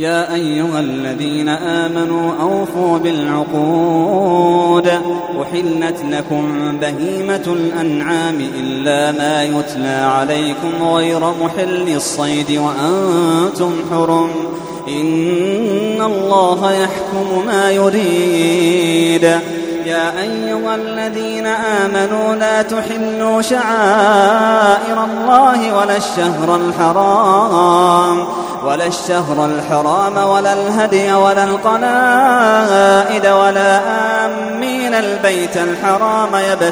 يا أيها الذين آمنوا أوفوا بالعقود أحلت لكم بهيمة الأنعام إلا ما يتلى عليكم غير محل الصيد وأنتم حرم إن الله يحكم ما يريد. يا أيها الذين آمنوا لا تحلوا شعائر الله ولا الشهر الحرام ولا الهدي ولا القلائد ولا آمين البيت الحرام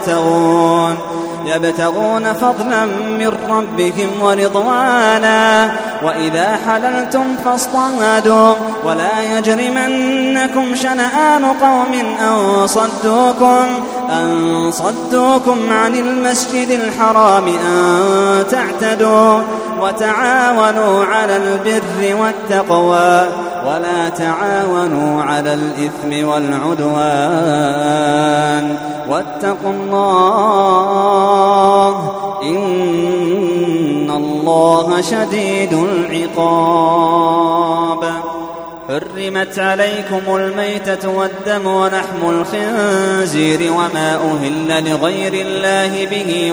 يبتغون فضلا من ربهم ورضوانا وإذا حللتم فاصطادوا ولا يجرمنكم شنآن قوم أن صدوكم عن المسجد الحرام أن تعتدوا وتعاونوا على البر والتقوى ولا تعاونوا على الإثم والعدوان واتقوا الله إن الله شديد العقاب. حرمت عليكم الميتة والدم ولحم الخنزير وما أهل لغير الله به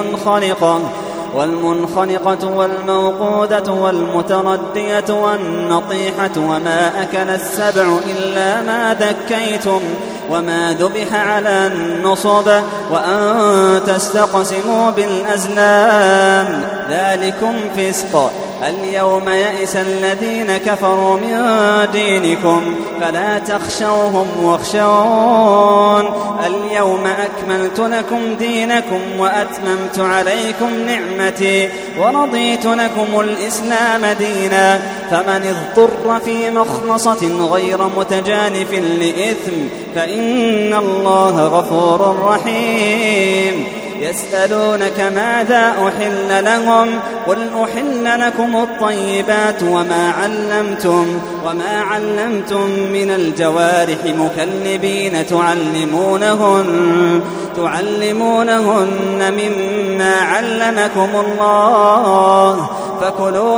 والمنخنقة والموقودة والمتردية والنطيحة وما أكل السبع إلا ما ذكيتم وما ذبح على النصب وأن تستقسموا بالأزلام ذلكم فسق. اليوم يئس الذين كفروا من دينكم فلا تخشوهم واخشون اليوم أكملت لكم دينكم وأتممت عليكم نعمتي ورضيت لكم الإسلام دينا فمن اضطر في مخلصة غير متجانف لإثم فإن الله غفور رحيم. يسألونك ماذا أحل لهم قل أحل لكم الطيبات وما علمتم من الجوارح مكلبين تعلمونهن مما علمكم الله فكلوا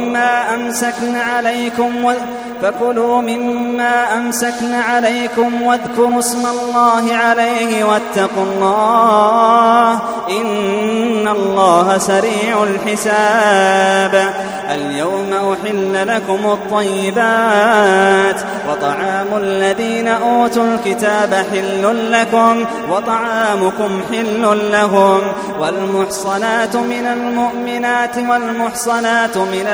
مما أمسكن عليكم واذكروا اسم الله عليه واتقوا الله إن الله سريع الحساب. اليوم أحل لكم الطيبات وطعام الذين أوتوا الكتاب حل لكم وطعامكم حل لهم والمحصنات من المؤمنات والمحصنات من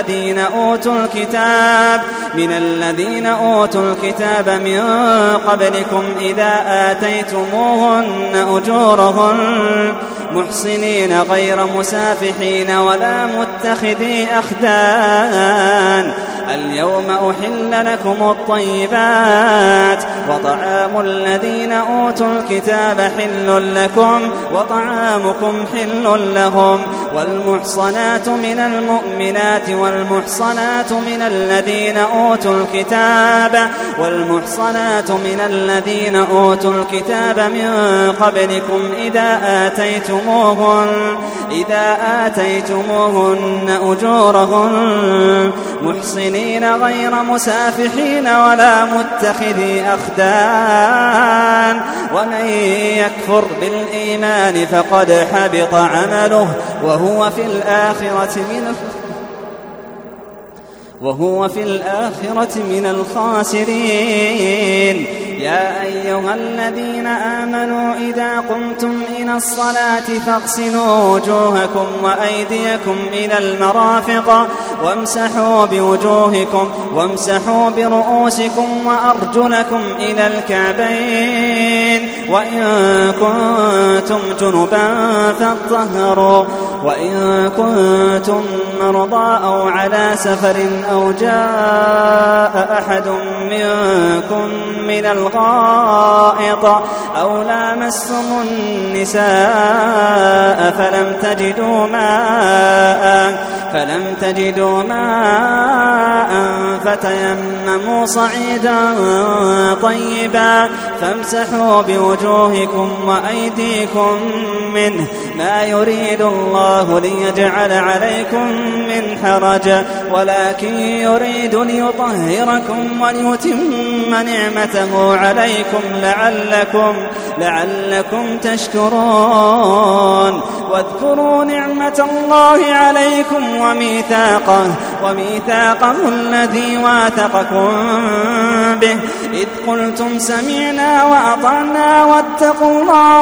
الذين أوتوا الكتاب من قبلكم إذا آتيتموهن أجورهن محصنين غير مسافحين ولا متخذي أخدان. اليوم أحل لكم الطيبات وطعام الذين أوتوا الكتاب حل لكم وطعامكم حل لهم والمحصنات من المؤمنات والمحصنات من الذين أوتوا الكتاب من قبلكم إذا آتيتموهن أجورهن محصنين غير مسافحين ولا متخذي أخدان ومن يكفر بالإيمان فقد حبط عمله وهو في الآخرة من الخاسرين. يا أيها الذين آمنوا إذا قمتم إلى الصلاة فاغسلوا وجوهكم وأيديكم إلى المرافق وامسحوا برؤوسكم وأرجلكم إلى الكعبين وإن كنتم جنبا فاطهروا وإن كنتم مرضى أو على سفر أو جاء أحد منكم من الغائط أو لامستم النساء فلم تجدوا ماء فلم تجدوا ماء فتيمموا صعيدا طيبا فامسحوا بوجوهكم وأيديكم منه ما يريد الله ليجعل عليكم من حرج ولكن يريد ليطهركم وليتم نعمته عليكم لعلكم تشكرون. واذكروا نعمة الله عليكم وميثاقه الذي واثقكم به إذ قلتم سمعنا وأطعنا واتقوا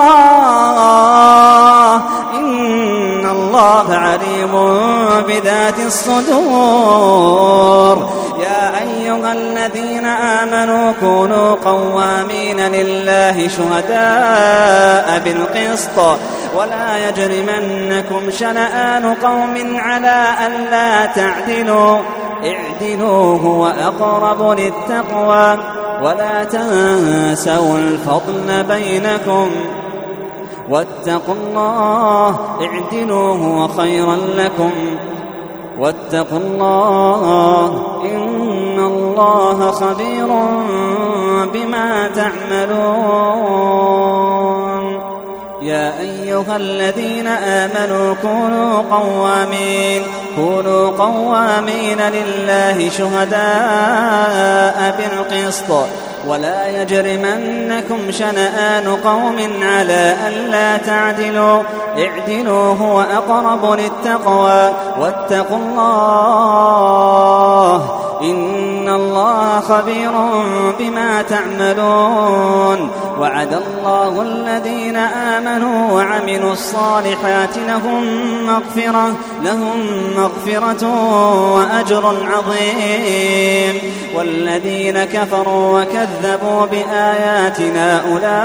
الله إن الله عليم بذات الصدور. يا أيها الذين آمنوا كونوا قوامين لله شهداء بالقسط ولا يجرمنكم شنآن قوم على ألا تعدلوا اعدلوا هو أقرب للتقوى ولا تنسوا الفضل بينكم واتقوا الله اعدلوا هو خيرا لكم واتقوا الله إن الله خبير بما تعملون. يا أيها الذين آمنوا كونوا قوامين لله شهداء بالقسط ولا يجرمنكم شنآن قوم على ألا تعدلوا اعدلوا هو أقرب للتقوى واتقوا الله إن الله خبير بما تعملون. وعد الله الذين آمنوا وعملوا الصالحات لهم مغفرة وأجر عظيم. والذين كفروا وكذبوا بآياتنا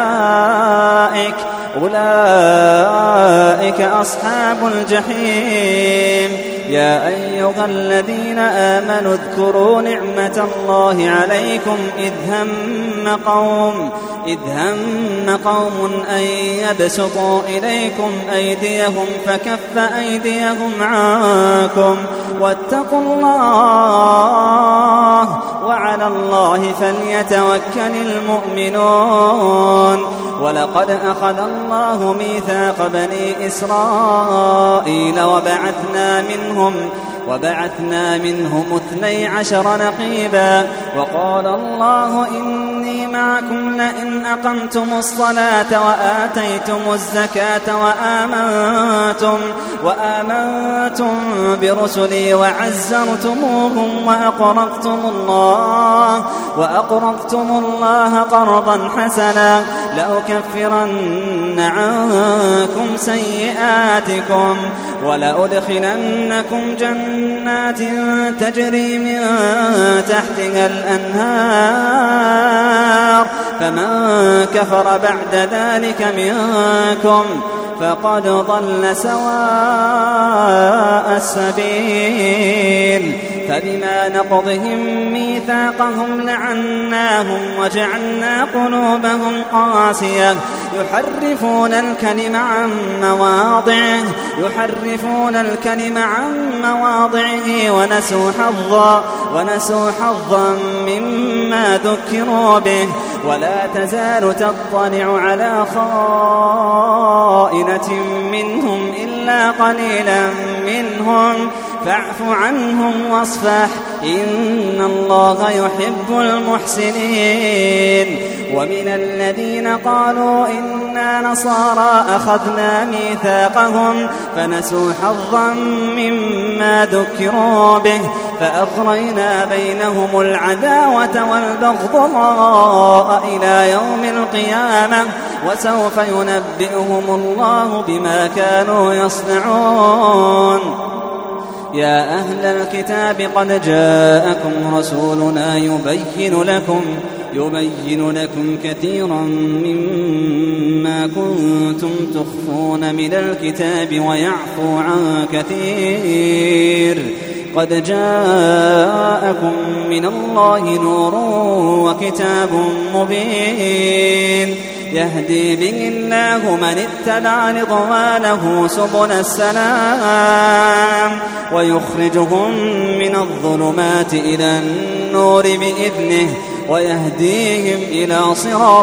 أولئك أصحاب الجحيم. يا أيها الذين آمنوا اذكروا نعمة الله عليكم إذ هم قوم أن يبسطوا إليكم أيديهم فكف أيديهم عنكم واتقوا الله وعلى الله فليتوكل المؤمنون. ولقد أخذ الله ميثاق بني إسرائيل وبعثنا منهم 12 نقيبا وقال الله إني معكم لئن أقمتم الصلاة وآتيتم الزكاة وآمنتم برسلي وعزرتموهم وأقرضتم الله قرضا حسنا لأكفرن عنكم سيئاتكم ولأدخلنكم جنات تجري من تحتها الأنهار فمن كفر بعد ذلك منكم فقد ضل سواء السبيل. فبما نقضهم ميثاقهم لعناهم وجعلنا قلوبهم قاسية يحرفون الكلم عن مواضعه ونسوا حظا مما ذكروا به. ولا تزال تطلع على خائنة منهم إلا قليلا منهم فاعف عنهم واصفح إن الله يحب المحسنين. ومن الذين قالوا إنا نصارى أخذنا ميثاقهم فنسوا حظا مما ذكروا به فأغرينا بينهم العداوة والبغضاء إلى يوم القيامة وسوف ينبئهم الله بما كانوا يصنعون. يا أهل الكتاب قد جاءكم رسولنا يبين لكم كثيرا مما كنتم تخفون من الكتاب ويعفو عن كثير. قد جاءكم من الله نور وكتاب مبين. يهدي به الله من اتبع رضوانه سبل السلام ويخرجهم من الظلمات إلى النور بإذنه ويهديهم إلى صراط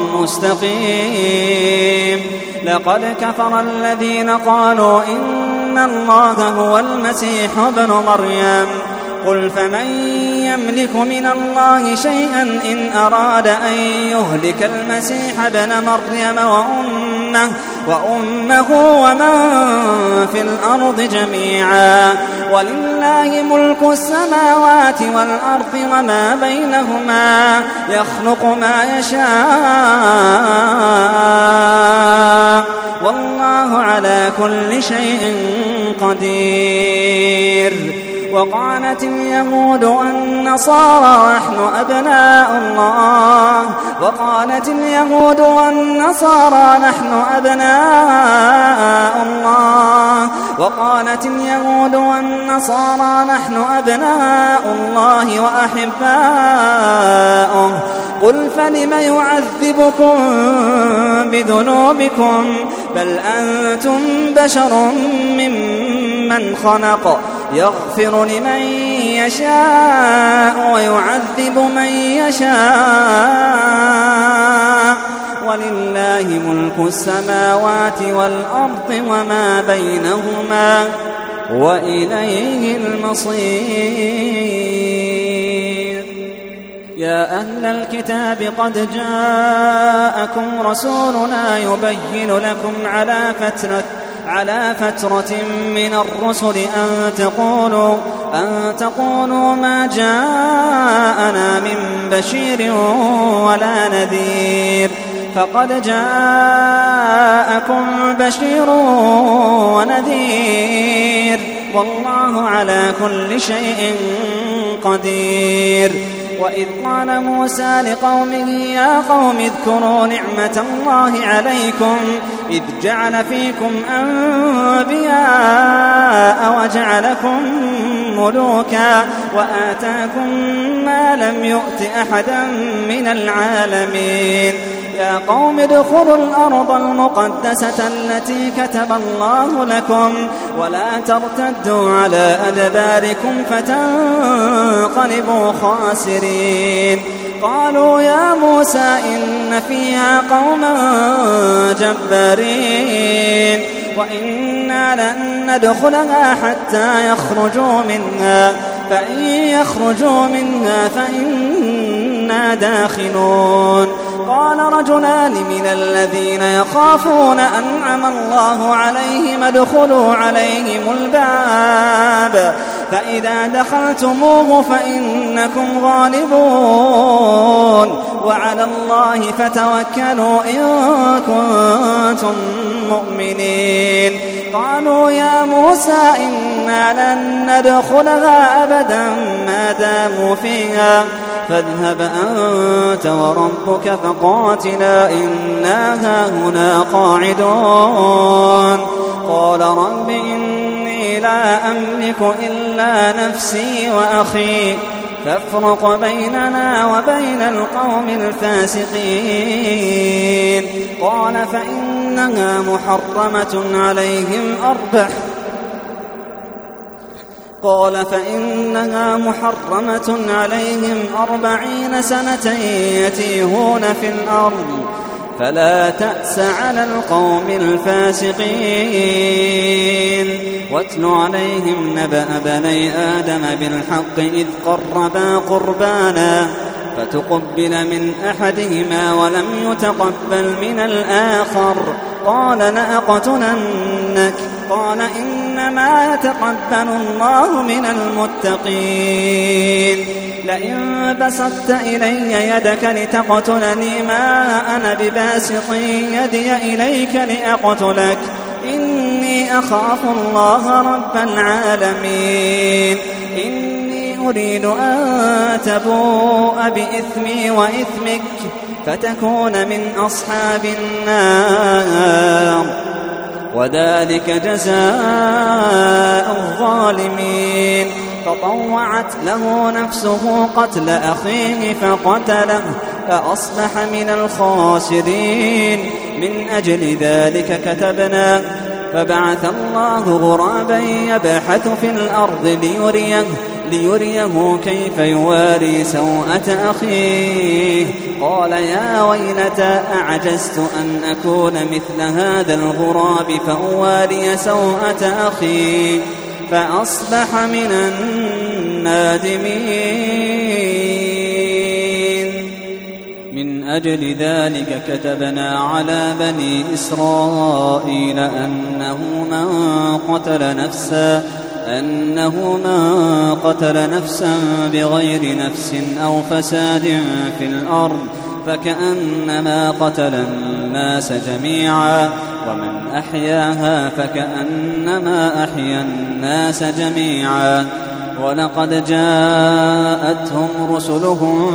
مستقيم. لقد كفر الذين قالوا إن الله هو المسيح ابن مريم قل فمن يملك من الله شيئا إن أراد أن يهلك المسيح ابن مريم وأمه ومن في الأرض جميعا ولله ملك السماوات والأرض وما بينهما يخلق ما يشاء والله على كل شيء قدير. وقالت اليهود والنصارى نحن أبناء الله وأحباؤه قل فلم يعذبكم بذنوبكم بل أنتم بشر ممن خلق يغفر لمن يشاء ويعذب من يشاء ولله ملك السماوات والأرض وما بينهما وإليه المصير. يا أهل الكتاب قد جاءكم رسولنا يبين لكم على فترة من الرسل أن تقولوا ما جاءنا من بشير ولا نذير فقد جاءكم بشير ونذير والله على كل شيء قدير. وإذ قال موسى لقومه يا قوم اذكروا نعمة الله عليكم إذ جعل فيكم أنبياء وجعلكم ملوكا وآتاكم ما لم يؤت أحدا من العالمين. يا قوم ادخلوا الأرض المقدسة التي كتب الله لكم ولا ترتدوا على أدباركم فتنقلبوا خاسرين. قالوا يا موسى إن فيها قوما جبارين وإنا لن ندخلها حتى يخرجوا منها فإن يخرجوا منها فإنا داخلون. قال رجلان من الذين يخافون أنعم الله عليهم ادخلوا عليهم الباب فإذا دخلتموه فإنكم غالبون وعلى الله فتوكلوا إن كنتم مؤمنين. قالوا يا موسى إنا لن ندخلها أبدا ما داموا فيها فاذهب أنت وربك فقاتلا إنا هاهنا قاعدون. قال رب إني لا أملك إلا نفسي وأخي فافرق بيننا وبين القوم الفاسقين. قال فإنها محرمة عليهم 40 سنة يتيهون في الأرض فلا تأس على القوم الفاسقين. واتل عليهم نبأ بني آدم بالحق إذ قربا قربانا فتقبل من أحدهما ولم يتقبل من الآخر قال لأقتلنك قال إنما يتقبل الله من المتقين. لئن بسطت إلي يدك لتقتلني ما أنا بباسط يدي إليك لأقتلك إني أخاف الله رب العالمين. إني أريد أن تبوء بإثمي وإثمك فتكون من أصحاب النار وذلك جزاء الظالمين. فطوعت له نفسه قتل أخيه فأصبح من الخاسرين. من أجل ذلك كتبنا فبعث الله غرابا يبحث في الأرض ليريه كيف يواري سوءة أخيه. قال يا ويلتى أعجزت أن أكون مثل هذا الغراب فأواري سوءة أخي فأصبح من النادمين. من أجل ذلك كتبنا على بني إسرائيل أنه من قتل نفسا بغير نفس أو فساد في الأرض فكأنما قتل الناس جميعا ومن أحياها فكأنما أحيا الناس جميعا. ولقد جاءتهم رسلهم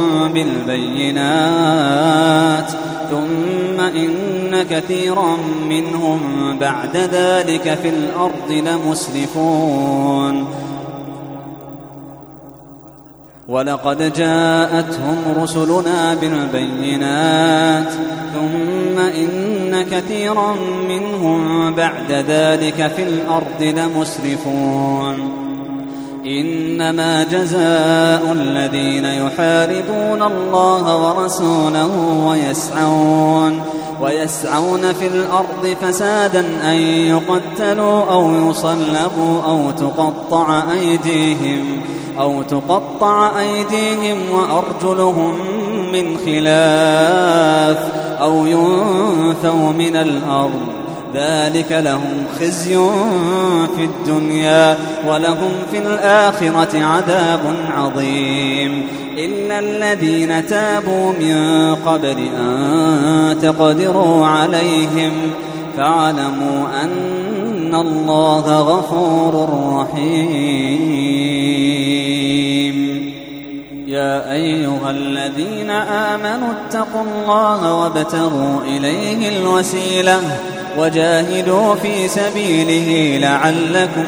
بالبينات ثم إن كثيرا منهم بعد ذلك في الأرض لمسرفون. ولقد جاءتهم رسلنا بالبينات ثم إن كثيرا منهم بعد ذلك في الأرض لمسرفون. إنما جزاء الذين يحاربون الله ورسوله ويسعون في الأرض فسادا أن يقتلوا أو يصلبوا أو تقطع أيديهم وأرجلهم من خلاف أو ينفوا من الأرض. ذلك لهم خزي في الدنيا ولهم في الآخرة عذاب عظيم. إلا الذين تابوا من قبل أن تقدروا عليهم فاعلموا أن الله غفور رحيم. يا أيها الذين آمنوا اتقوا الله وابتغوا إليه الوسيلة وجاهدوا في سبيله لعلكم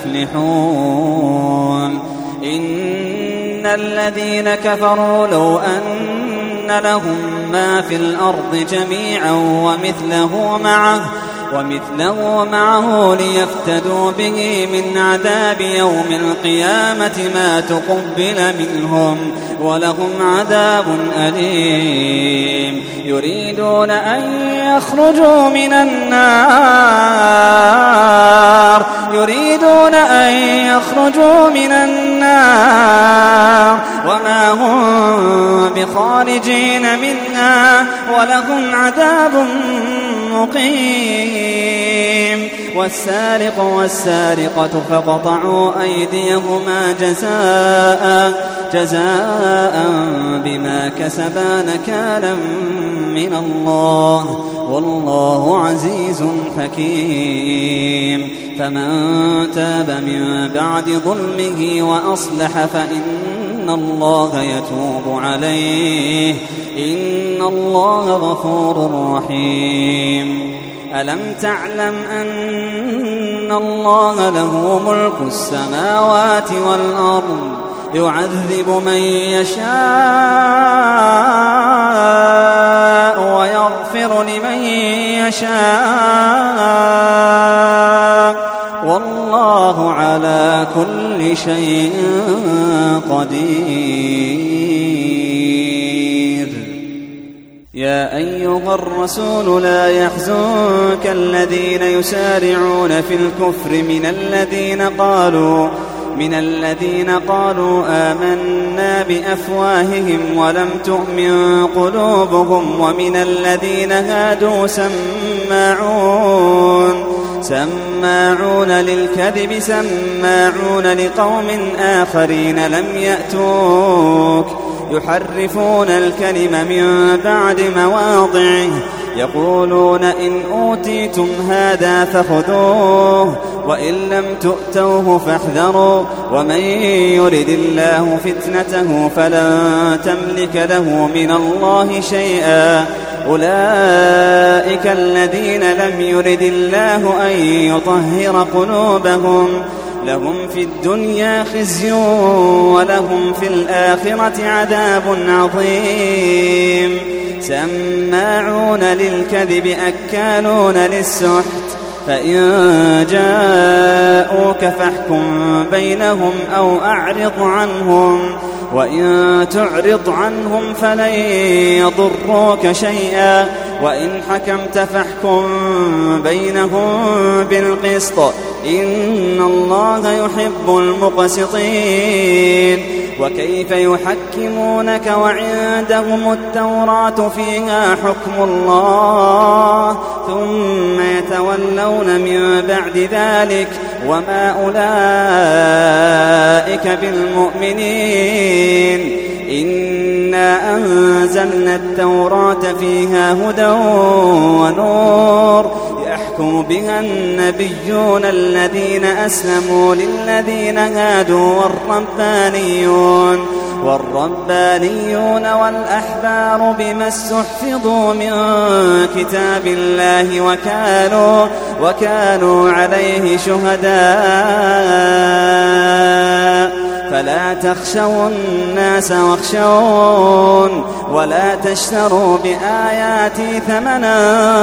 تفلحون. إن الذين كفروا لو أن لهم ما في الأرض جميعا ومثله معه ليفتدوا به من عذاب يوم القيامة ما تقبل منهم ولهم عذاب أليم. يريدون أن يخرجوا من النار وما هم بخارجين منها ولهم عذاب مقيم. والسارق والسارقة فاقطعوا أيديهما جزاء بما كسبا نكالا من الله والله عزيز حكيم. فمن تاب من بعد ظلمه وأصلح فإن الله يتوب عليه إن الله غفور رحيم. ألم تعلم أن الله له ملك السماوات والأرض يعذب من يشاء ويغفر لمن يشاء والله على كل شيء قدير. يا أيها الرسول لا يحزنك الذين يسارعون في الكفر من الذين قالوا آمنا بأفواههم ولم تؤمن قلوبهم ومن الذين هادوا سماعون للكذب سماعون لقوم آخرين لم يأتوك يحرفون الكلم من بعد مواضعه يقولون إن أوتيتم هذا فخذوه وإن لم تؤتوه فاحذروا ومن يرد الله فتنته فلن تملك له من الله شيئا. أولئك الذين لم يرد الله أن يطهر قلوبهم لهم في الدنيا خزي ولهم في الآخرة عذاب عظيم سماعون للكذب أكالون للسحت فإن جاءوك فاحكم بينهم أو أعرض عنهم وإن تعرض عنهم فلن يضروك شيئا وإن حكمت فاحكم بينهم بالقسط إن الله يحب المقسطين وكيف يحكمونك وعندهم التوراة فيها حكم الله ثم يتولون من بعد ذلك وما أولئك بالمؤمنين إنا أنزلنا التوراة فيها هدى ونور يحكم بها النبيون الذين أسلموا للذين هادوا والربانيون والأحبار بما استحفظوا من كتاب الله وكانوا عليه شهداء فلا تخشوا الناس واخشون ولا تشتروا بآياتي ثمنا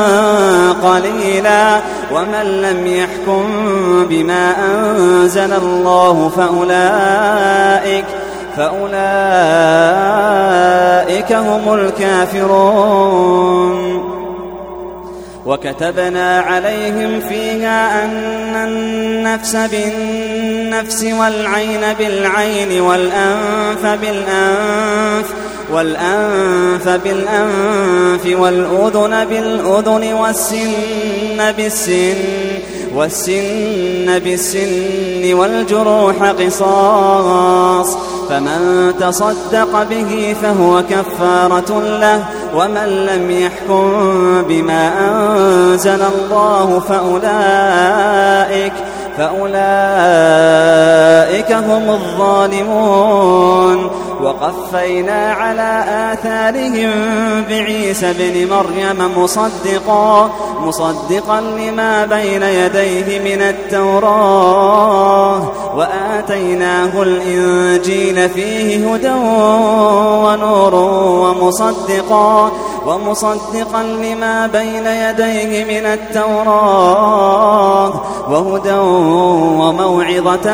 قليلا ومن لم يحكم بما أنزل الله فأولئك هم الكافرون وكتبنا عليهم فيها أن النفس بالنفس والعين بالعين والأنف بالأنف والأذن بالأذن والسن بالسن والجروح قصاص فمن تصدق به فهو كفارة له ومن لم يحكم بما أنزل الله فأولئك هم الظالمون وقفينا على آثارهم بعيسى بن مريم مصدقا لما بين يديه من التوراة وآتيناه الإنجيل فيه هدى ونور ومصدقا لما بين يديه من التوراة وهدى وموعظة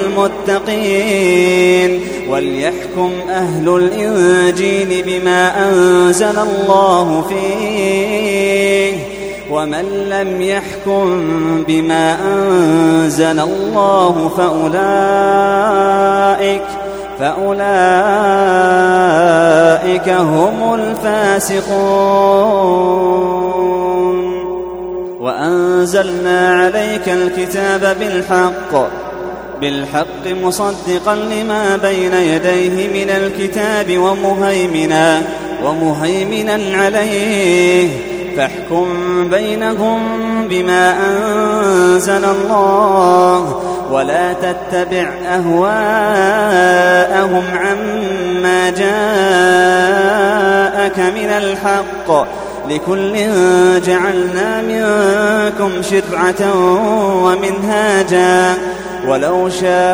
للمتقين وليحكم أهل الإنجيل بما أنزل الله فيه ومن لم يحكم بما أنزل الله فأولئك هم الفاسقون وأنزلنا عليك الكتاب بالحق مصدقا لما بين يديه من الكتاب ومهيمنا عليه فاحكم بينهم بما أنزل الله ولا تتبع أهواءهم عما جاءك من الحق لكل جعلنا منكم شرعة ومنهاجا ولو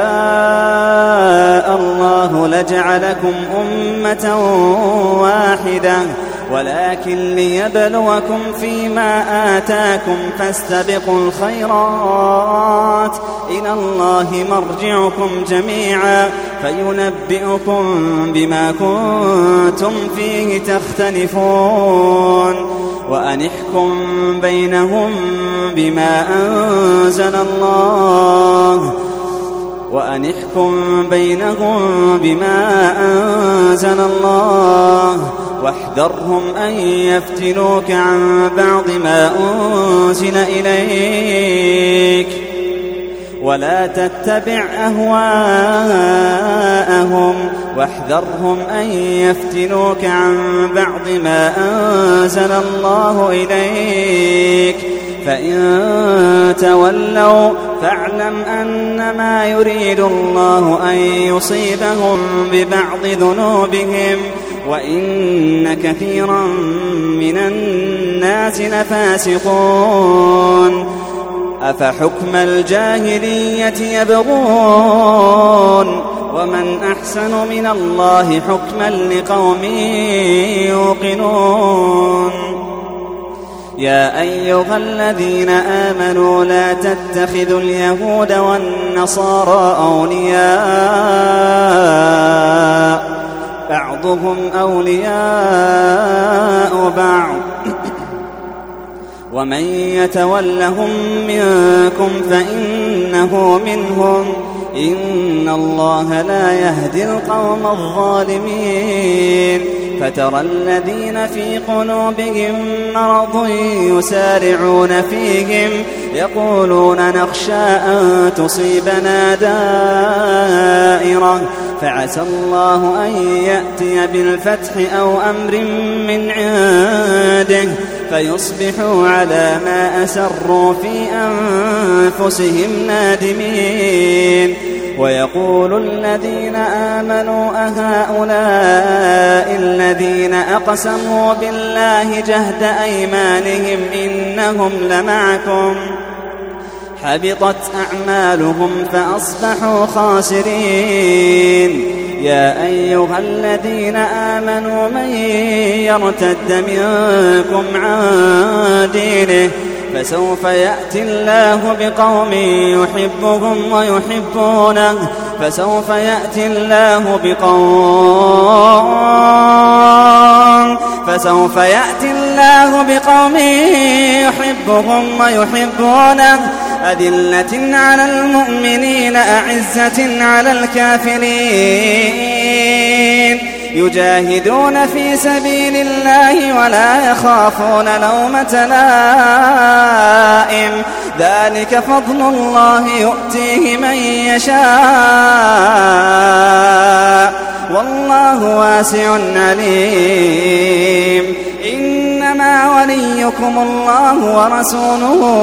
شاء الله لجعلكم أمة واحدة ولكن ليبلوكم فيما آتاكم فاستبقوا الخيرات إلى الله مرجعكم جميعا فينبئكم بما كنتم فيه تختلفون وأنحكم بينهم بما أنزل الله واحذرهم أن يفتنوك عن بعض ما أنزل إليك ولا تتبع أهواءهم واحذرهم أن يفتنوك عن بعض ما أنزل الله إليك فإن تولوا فاعلم أنما يريد الله أن يصيبهم ببعض ذنوبهم وإن كثيرا من الناس لفاسقون أفحكم الجاهلية يبغون ومن أحسن من الله حكما لقوم يوقنون يا أيها الذين آمنوا لا تتخذوا اليهود والنصارى أولياء بعضهم أولياء بعض ومن يتولهم منكم فإنه منهم إن الله لا يهدي القوم الظالمين فترى الذين في قلوبهم مرض يسارعون فيهم يقولون نخشى أن تصيبنا دائرة فعسى الله أن يأتي بالفتح أو أمر من عنده فيصبحوا على ما أسروا في أنفسهم نادمين ويقول الذين آمنوا أهؤلاء الذين أقسموا بالله جهد أيمانهم إنهم لمعكم حبطت أعمالهم فأصبحوا خاسرين يا أيها الذين آمنوا من يرتد منكم عن دينه فسوف يأتي الله بقوم يحبهم ويحبونه فسوف يأتي الله بقوم يحبهم ويحبونه أذلة على المؤمنين أعزة على الكافرين يجاهدون في سبيل الله ولا يخافون لومة لائم ذلك فضل الله يؤتيه من يشاء والله واسع عليم إنما وليكم الله ورسوله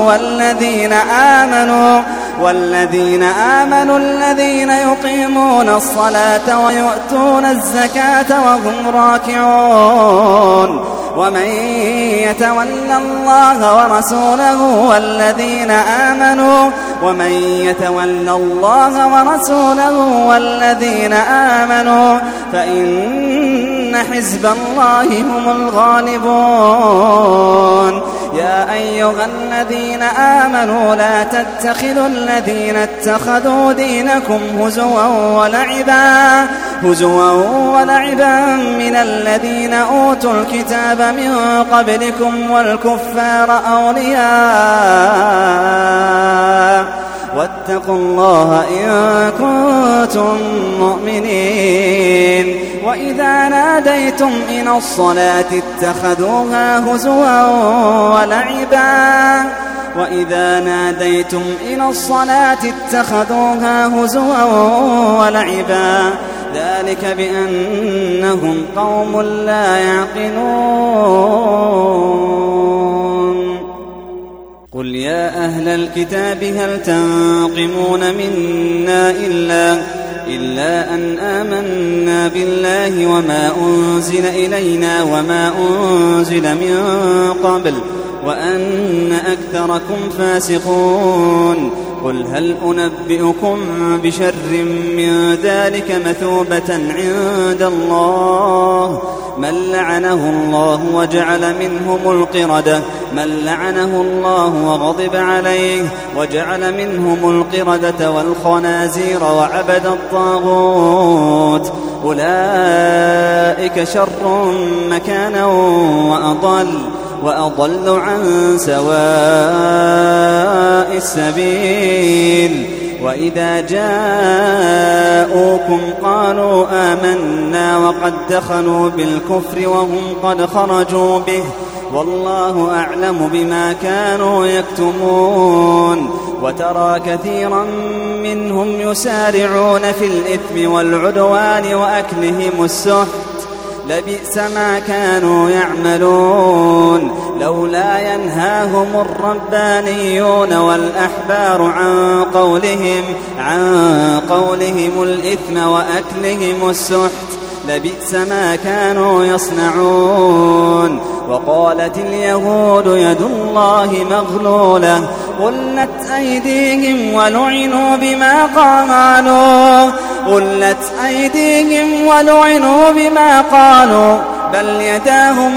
والذين آمنوا الذين يقيمون الصلاة ويؤتون الزكاة وهم راكعون ومن يتول الله ورسوله والذين آمنوا فإن حزب الله هم الغالبون يا أيها الذين آمنوا لا تتخذوا الذين اتخذوا دينكم هزوا ولعبا من الذين أوتوا الكتاب من قبلكم والكفار أولياء واتقوا الله إن كنتم مؤمنين وإذا ناديتم إلى الصلاة اتخذوها هزوا ولعبا ذلك بأنهم قوم لا يعقلون قل يا أهل الكتاب هل تنقمون منا إلا أن آمنا بالله وما أنزل إلينا وما أنزل من قبل وأن أكثركم فاسقون قل هل أنبئكم بشر من ذلك مثوبة عند الله من لعنه الله وغضب عليه وجعل منهم القردة والخنازير وعبد الطاغوت أولئك شر مكانا وأضل عن سواء السبيل وإذا جاءوكم قالوا آمنا وقد دخلوا بالكفر وهم قد خرجوا به والله أعلم بما كانوا يكتمون وترى كثيرا منهم يسارعون في الإثم والعدوان وأكلهم السحت لبئس ما كانوا يعملون لولا ينهاهم الربانيون والأحبار عن قولهم الإثم وأكلهم السحت لبئس ما كانوا يصنعون وقالت اليهود يد الله مغلولة غلت أيديهم ولعنوا بما قالوا بل يداه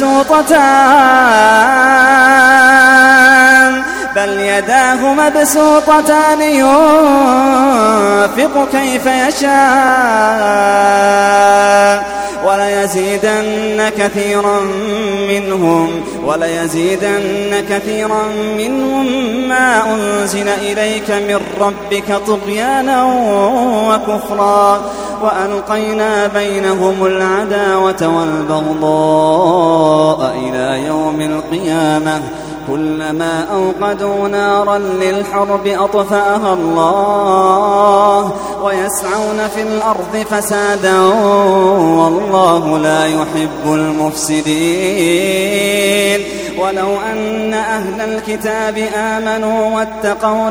مبسوطتان ينفق كيف يشاء وليزيدن كثيرا منهم ما أنزل إليك من ربك طغيانا وكفرا وألقينا بينهم العداوة والبغضاء إلى يوم القيامة كلما أوقدوا نارا للحرب أطفأها الله ويسعون في الأرض فسادا والله لا يحب المفسدين ولو أن أهل الكتاب آمنوا واتقوا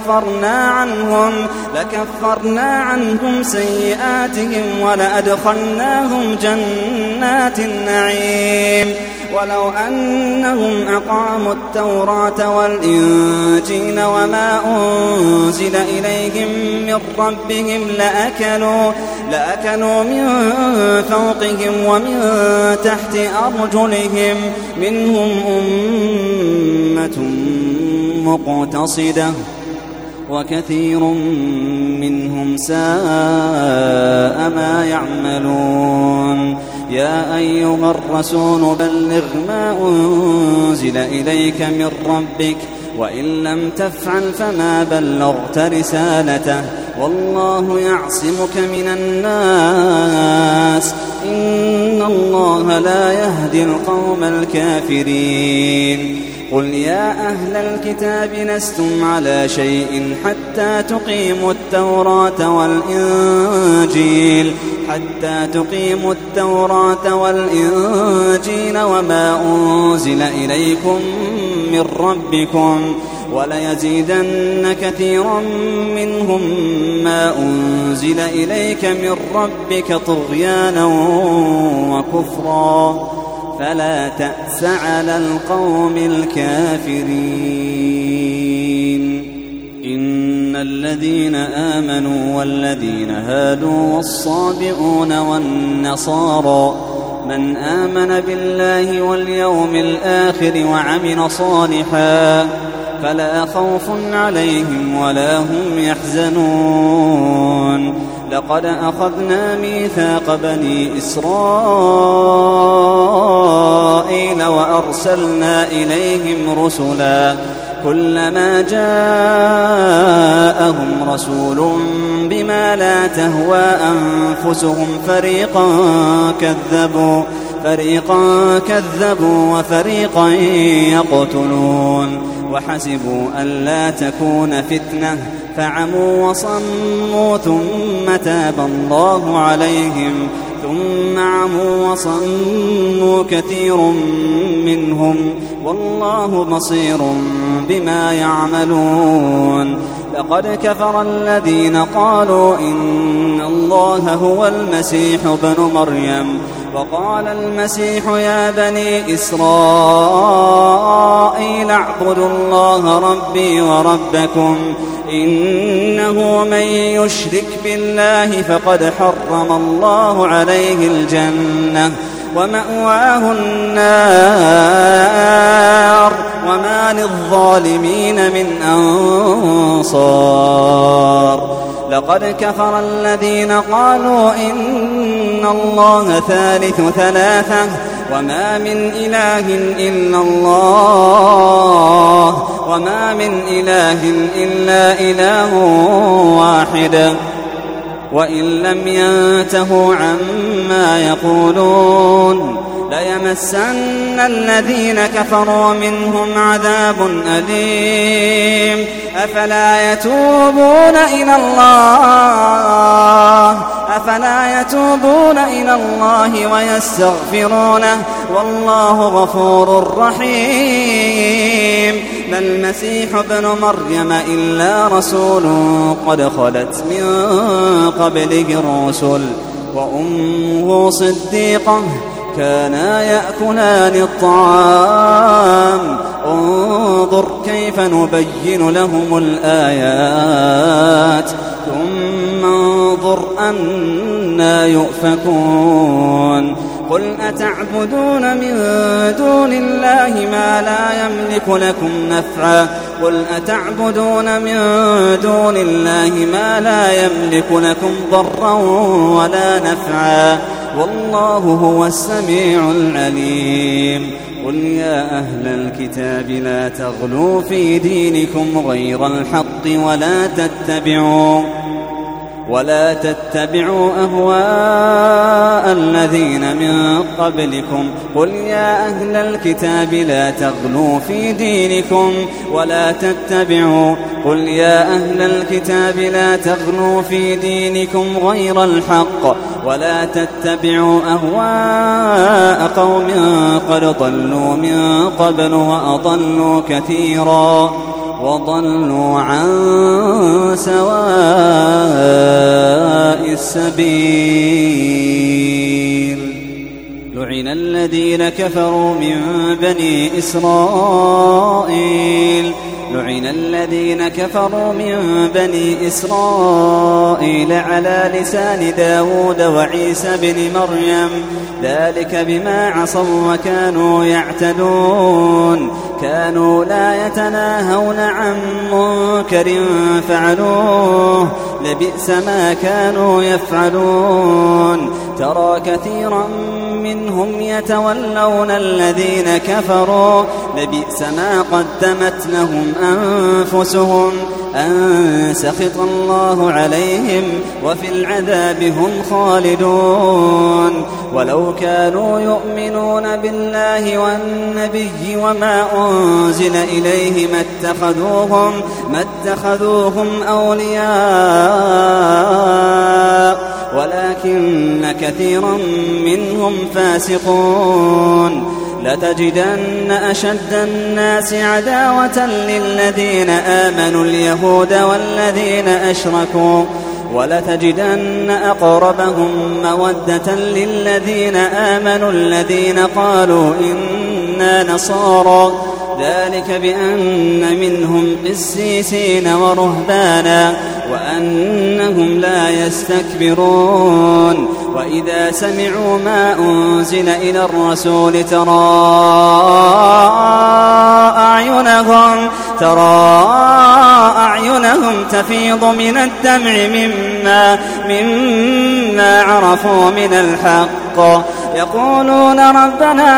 لكفرنا عنهم سيئاتهم ولأدخلناهم جنات النعيم ولو أنهم أقاموا التوراة والإنجيل وما أنزل إليهم من ربهم لأكلوا من فوقهم ومن تحت أرجلهم منهم أمة مقتصدة وكثير منهم ساء ما يعملون يا أيها الرسول بلغ ما أنزل إليك من ربك وإن لم تفعل فما بلغت رسالته والله يعصمك من الناس إن الله لا يهدي القوم الكافرين قل يا أهل الكتاب لستم على شيء حتى تقيموا التوراة والإنجيل وما أنزل إليكم من ربكم وليزيدن كثيرا منهم ما أنزل إليك من ربك طغيانا وكفرا فلا تأس على القوم الكافرين إن الذين آمنوا والذين هادوا والصابئون والنصارى من آمن بالله واليوم الآخر وعمل صالحا فلا خوف عليهم ولا هم يحزنون لقد أخذنا ميثاق بني إسرائيل وأرسلنا إليهم رسلا كلما جاءهم رسول بما لا تهوى أنفسهم فريقا كذبوا وفريقا يقتلون وحسبوا ألا تكون فتنة فعموا وصموا ثم تاب الله عليهم ثم عموا وصموا كثير منهم والله بصير بما يعملون لقد كفر الذين قالوا إن الله هو المسيح ابن مريم وقال المسيح يا بني إسرائيل اعبدوا الله ربي وربكم إنه من يشرك بالله فقد حرم الله عليه الجنة ومأواه النار وما للظالمين من أنصار لقد كفر الذين قالوا إن الله ثالث ثلاثة وما من إله إلا إله واحد وإن لم ينتهوا عما يقولون ليمسن الذين كفروا منهم عذاب أليم أفلا يتوبون إلى الله ويستغفرونه والله غفور رحيم ما المسيح ابن مريم إلا رسول قد خلت من قبله الرسل وأمه صديقة كانا يأكلان الطعام انظر كيف نبين لهم الآيات ثم انظر أنا يؤفكون قل أتعبدون من دون الله ما لا يملك لكم نفعا قل أتعبدون من دون الله ما لا يملك لكم ضرا ولا نفعا والله هو السميع العليم قل يا أهل الكتاب لا تغلوا في دينكم غير الحق ولا تتبعوا أهواء الذين من قبلكم قل يا أهل الكتاب لا تغلوا في دينكم قل يا أهل الكتاب لا تغلوا في دينكم غير الحق ولا تتبعوا أهواء قوم قد ضلوا من قبل وأضلوا كثيرا وضلوا عن سواء السبيل لعن الذين كفروا من بني إسرائيل على لسان داود وعيسى بن مريم ذلك بما عصوا وكانوا يعتدون كانوا لا يتناهون عن منكر فعلوه لبئس ما كانوا يفعلون ترى كثيرا منهم يتولون الذين كفروا لبئس ما قدمت لهم أنفسهم أن سخط الله عليهم وفي العذاب هم خالدون ولو كانوا يؤمنون بالله والنبي وما أنزل إليه ما اتخذوهم أولياء ولكن كثيرا منهم فاسقون لتجدن أشد الناس عداوة للذين آمنوا اليهود والذين أشركوا ولتجدن أقربهم مودة للذين آمنوا الذين قالوا إنا نصارى ذلك بأن منهم قسيسين ورهبانا وأنهم لا يستكبرون وإذا سمعوا ما أنزل إلى الرسول ترى أعينهم تفيض من الدمع مما عرفوا من الحق يقولون ربنا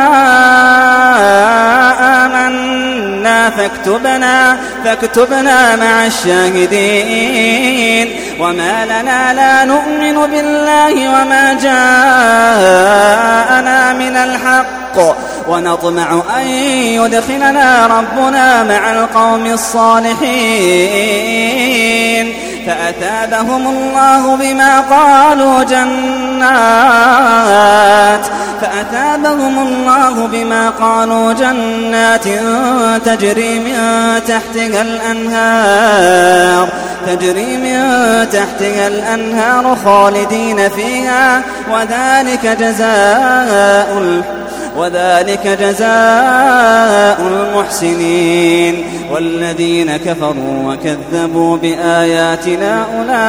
آمنا فاكتبنا مع الشاهدين وما لنا لا نؤمن بالله وما جاءنا من الحق ونطمع أن يدخلنا ربنا مع القوم الصالحين فأثابهم الله بما قالوا جنات تجري من تحتها الأنهار خالدين فيها وذلك جزاء المحسنين والذين كفروا وكذبوا بآياتنا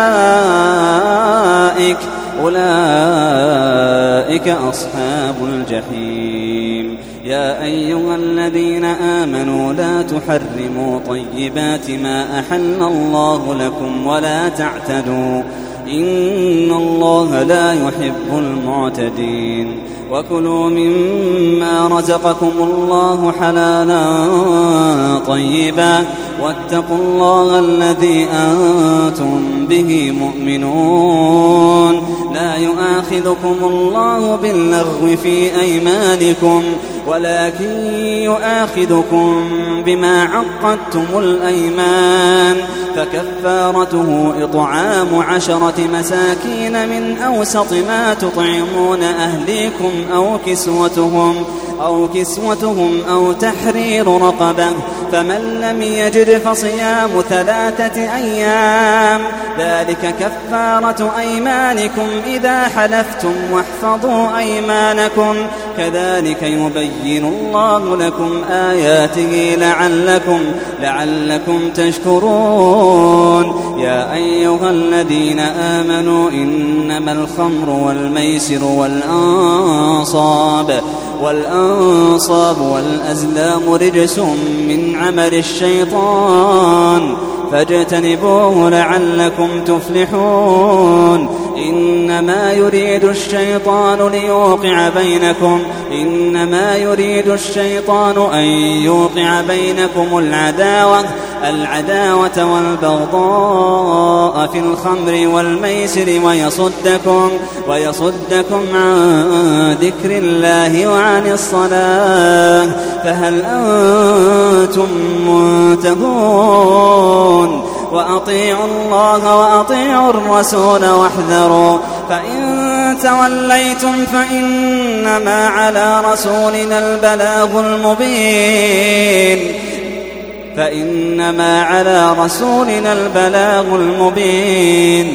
أولئك أصحاب الجحيم يا أيها الذين آمنوا لا تحرموا طيبات ما أحل الله لكم ولا تعتدوا إن الله لا يحب المعتدين وكلوا مما رزقكم الله حلالا طيبا واتقوا الله الذي أنتم به مؤمنون لا يؤاخذكم الله باللغو في أيمانكم ولكن يؤاخذكم بما عقدتم الأيمان فكفارته إطعام 10 مساكين من أوسط ما تطعمون أهليكم أو كسوتهم أو تحرير رقبة، فمن لم يجد فصيام 3 أيام، ذلك كفارة أيمانكم إذا حلفتم، واحفظوا أيمانكم، كذلك يبين الله لكم آياته لعلكم تشكرون. يا أيها الذين آمنوا إنما الخمر والميسر والأنصاب والأزلام رجس من عمل الشيطان فاجتنبوه لعلكم تفلحون. إنما يريد الشيطان أن يوقع بينكم العداوة والبغضاء في الخمر والميسر ويصدكم عن ذكر الله وعن الصلاة، فهل أنتم منتهون؟ وأطيعوا الله وأطيعوا الرسول واحذروا، فإن توليتم فإنما على رسولنا البلاغ المبين.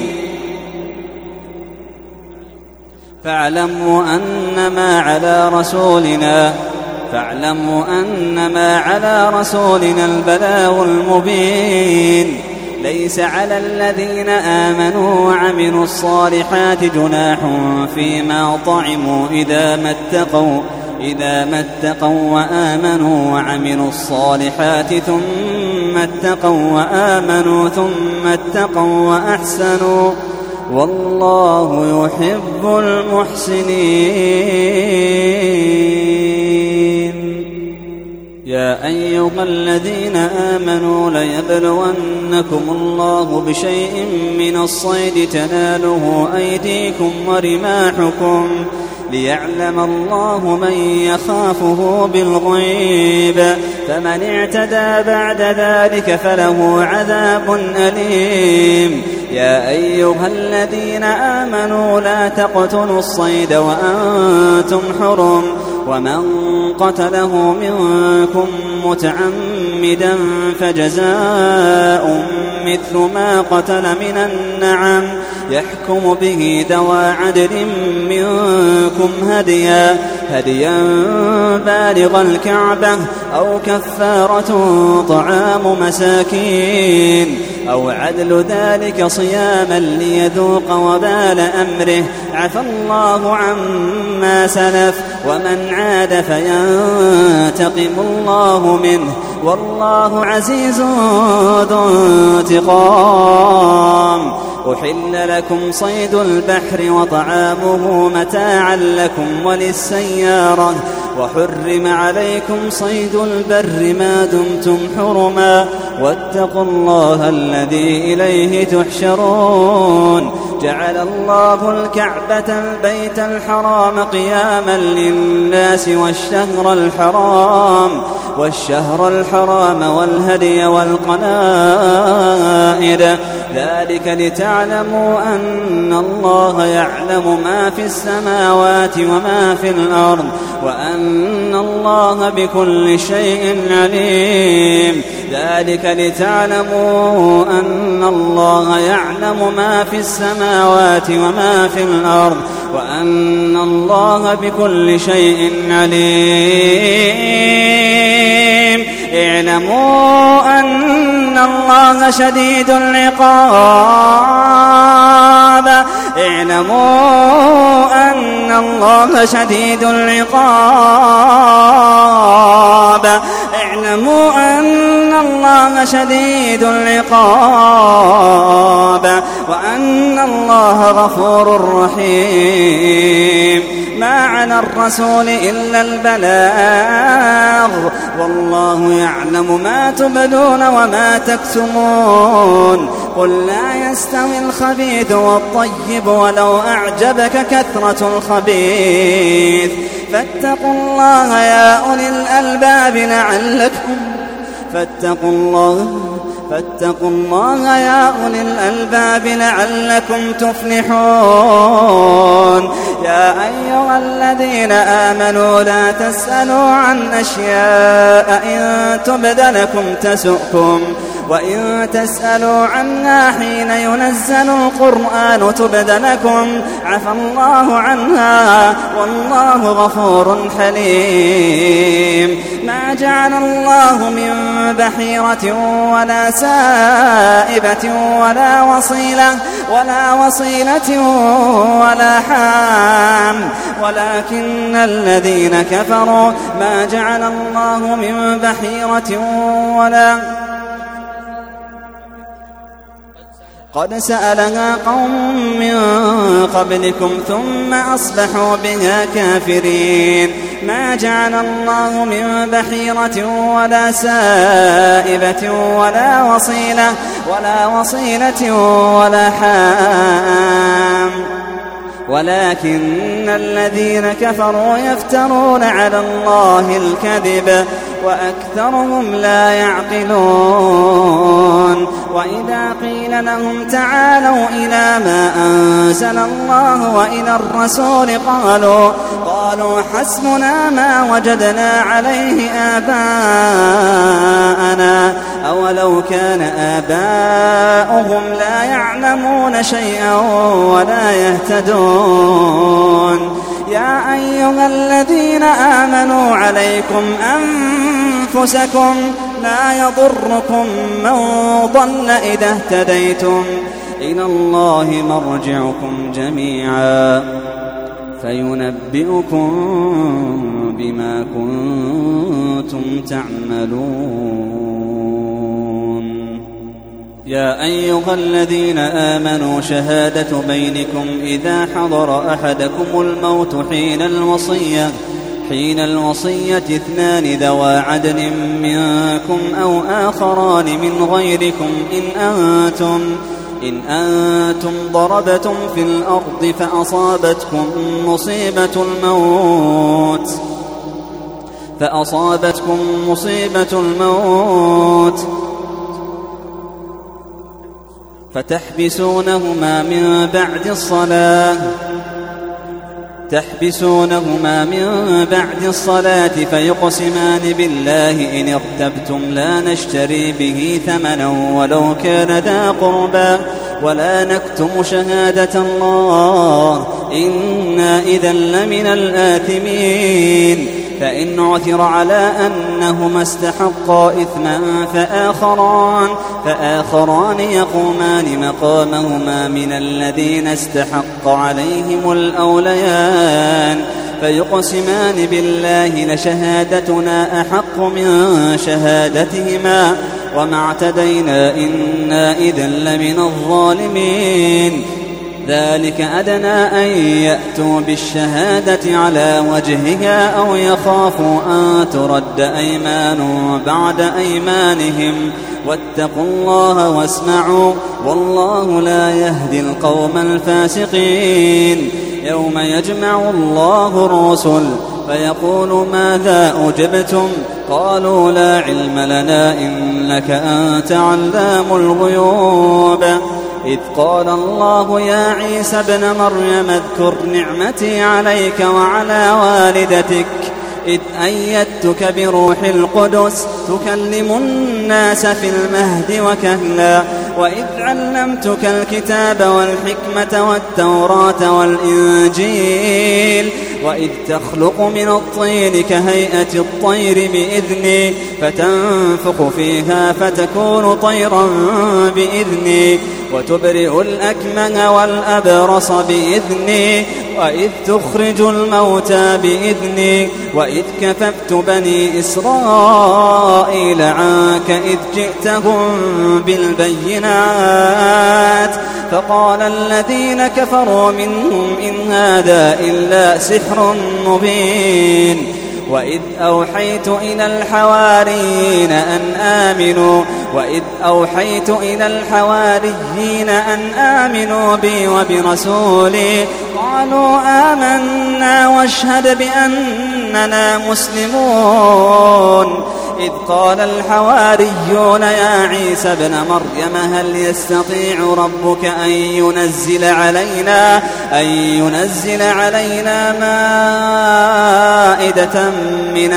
فاعلموا أنما على رسولنا البلاغ المبين. ليس على الذين آمنوا وعملوا الصالحات جناح فيما طعموا إذا ما اتقوا وآمنوا وعملوا الصالحات ثم اتقوا وأحسنوا، والله يحب المحسنين. يا أيها الذين آمنوا ليبلونكم الله بشيء من الصيد تناله أيديكم ورماحكم، ليعلم الله من يخافه بالغيب، فمن اعتدى بعد ذلك فله عذاب أليم. يا أيها الذين آمنوا لا تقتلوا الصيد وأنتم حرم، ومن قتله منكم متعمدا فجزاء مثل ما قتل من النعم، يحكم به ذوى عدل منكم هديا بالغ الكعبة، أو كفارة طعام مساكين، أو عدل ذلك صياما ليذوق وبال أمره، عفى الله عما سلف، ومن عاد فينتقم الله منه، والله عزيز ذو انتقام. أحل لكم صيد البحر وطعامه متاعا لكم وللسيارة، وحرم عليكم صيد البر ما دمتم حرما، واتقوا الله الذي إليه تحشرون. جعل الله الكعبة البيت الحرام قياما للناس والشهر الحرام والهدي والقلائد، ذلك لتعلموا أن الله يعلم ما في السماوات وما في الأرض، وأن الله بكل شيء عليم. ذلك لتعلموا أن الله يعلم ما في السماوات وما في الأرض، وأن الله بكل شيء عليم. اعلموا أن الله شديد العقاب. وأن الله غفور رحيم. ما على الرسول إلا البلاغ، والله يعلم ما تبدون وما تكتمون. قل لا يستوي الخبيث والطيب ولو أعجبك كثرة الخبيث، فاتقوا الله يا أولي الألباب فاتقوا الله يا أولي الألباب لعلكم تفلحون. يا أيها الذين آمنوا لا تسألوا عن أشياء إن تبد لكم تسؤكم وإن تسألوا عنها حين ينزل القرآن تبد لكم عفى الله عنها والله غفور حليم. ما جعل الله من بحيرة ولا سائبة ولا وصيلة ولا حام ولكن الذين كفروا ما جعل الله من بحيرة ولا قد سألها قوم من قبلكم ثم أصبحوا بها كافرين. ما جعل الله من بحيرة ولا سائبة ولا وصيلة ولا حام ولكن الذين كفروا يفترون على الله الكذب وأكثرهم لا يعقلون. وإذا قيل لهم تعالوا إلى ما أنزل الله وإلى الرسول قالوا حسبنا ما وجدنا عليه آباءنا أولو كان آباؤهم لا يعلمون شيئا ولا يهتدون. يا أيها الذين آمنوا عليكم أنفسكم لا يضركم من ضل إذا اهتديتم إلى الله مرجعكم جميعا فينبئكم بما كنتم تعملون. يا أيها الذين آمنوا شهادة بينكم إذا حضر أحدكم الموت حين الوصية 2 ذوى عدل منكم أو آخران من غيركم إن أنتم ضربتم في الأرض فأصابتكم مصيبة الموت فتحبسونهما من بعد الصلاة فيقسمان بالله إن ارتبتم لا نشتري به ثمنا ولو كان ذا قربى ولا نكتم شهادة الله إنا إذا لمن الآثمين. فإن عثر على أنهما استحقا إثما فآخران يقومان مقامهما من الذين استحق عليهم الأوليان فيقسمان بالله لشهادتنا أحق من شهادتهما وما اعتدينا إنا إذا لمن الظالمين. ذلك أدنى أن يأتوا بالشهادة على وجهها أو يخافوا أن ترد أيمان بعد أيمانهم واتقوا الله واسمعوا والله لا يهدي القوم الفاسقين. يوم يجمع الله الرسل فيقول ماذا أجبتم قالوا لا علم لنا إنك أنت علام الغيوب. إذ قال الله يا عيسى ابن مريم اذكر نعمتي عليك وعلى والدتك إذ أيدتك بروح القدس تكلم الناس في المهد وكهلا وإذ علمتك الكتاب والحكمة والتوراة والإنجيل وإذ تخلق من الطين كهيئة الطير بإذني فتنفخ فيها فتكون طيرا بإذني وتبرئ الأكمه والأبرص بإذني وإذ تخرج الموتى بإذني وإذ كففت بني إسرائيل عنك إذ جئتهم بالبينات فقال الذين كفروا منهم إن هذا إلا سحر مبين. وإذ أوحيت إلى الحواريين أن آمنوا بي وبرسولي قالوا آمنا واشهد بأننا مسلمون. إذ قال الحواريون يا عيسى ابن مريم هل يستطيع ربك أن ينزل علينا مائدة من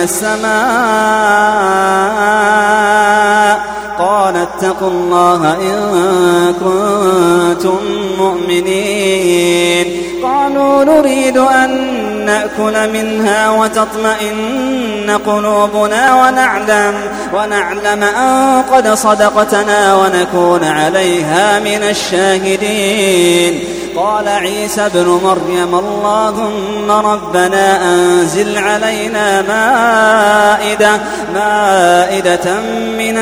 السماء قال اتقوا الله إن كنتم مؤمنين قالوا نريد أن نأكل منها وتطمئن قلوبنا ونعلم أن قد صدقتنا ونكون عليها من الشاهدين قال عيسى ابن مريم اللهم ربنا أنزل علينا مائدة من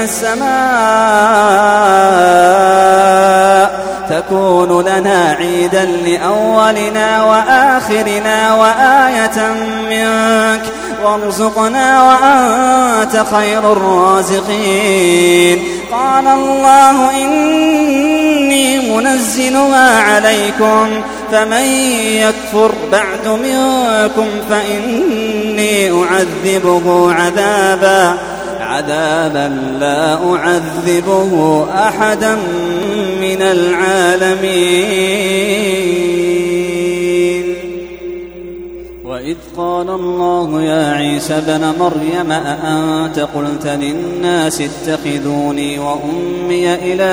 السماء تكون لنا عيدا لأولنا وآخرنا وآية منك وارزقنا وأنت خير الرازقين قال الله إني منزلها عليكم فمن يكفر بعد منكم فإني أعذبه عذابا لا أعذبه أحدا من العالمين وإذ قال الله يا عيسى ابن مريم أأنت قلت للناس اتخذوني وأمي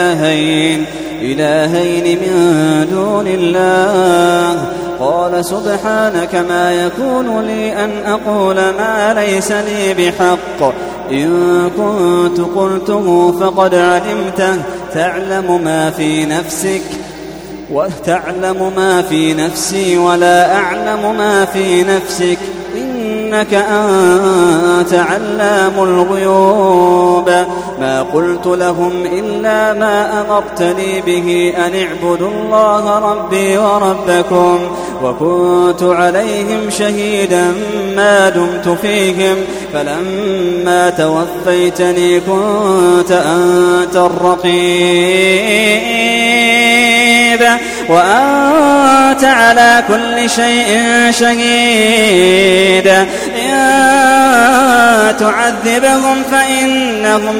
إلهين من دون الله قال سبحانك ما يكون لي أن أقول ما ليس لي بحق إن كنت قلته فقد علمته تعلم ما في نفسي ولا أعلم ما في نفسك إنك أنت علام الغيوب ما قلت لهم إلا ما أمرتني به أن اعبدوا الله ربي وربكم وكنت عليهم شهيدا ما دمت فيهم فلما توفيتني كنت أنت الرقيب وأنت على كل شيء شهيد إن تعذبهم فإنهم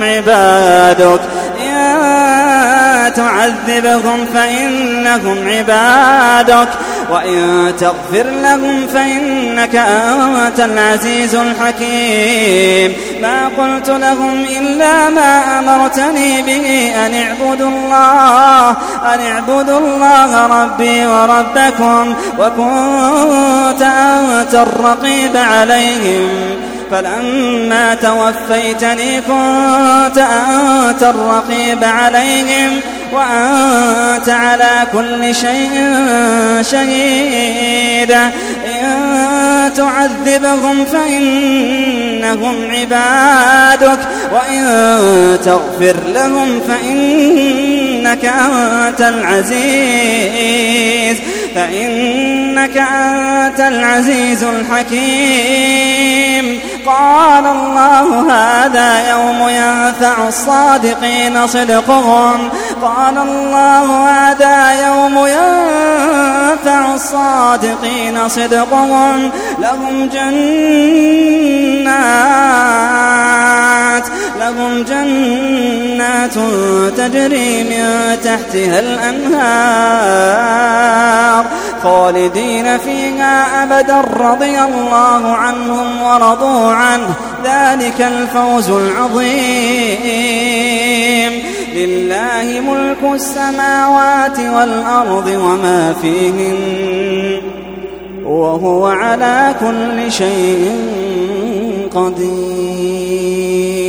عبادك وإن تغفر لهم فإنك أنت العزيز الحكيم ما قلت لهم إلا ما أمرتني به أن اعبدوا الله ربي وربكم وكنت أنت الرقيب عليهم فلما توفيتني كنت أنت الرقيب عليهم وأنت على كل شيء شهيد إن تعذبهم فإنهم عبادك وإن تغفر لهم فإنك أنت العزيز الحكيم قال الله هذا يوم ينفع الصادقين صدقهم لهم جنات تجري من تحتها الأنهار خالدين فيها أبدا رضي الله عنهم ورضوا عنه ذلك الفوز العظيم لله ملك السماوات والأرض وما فيهن وهو على كل شيء قدير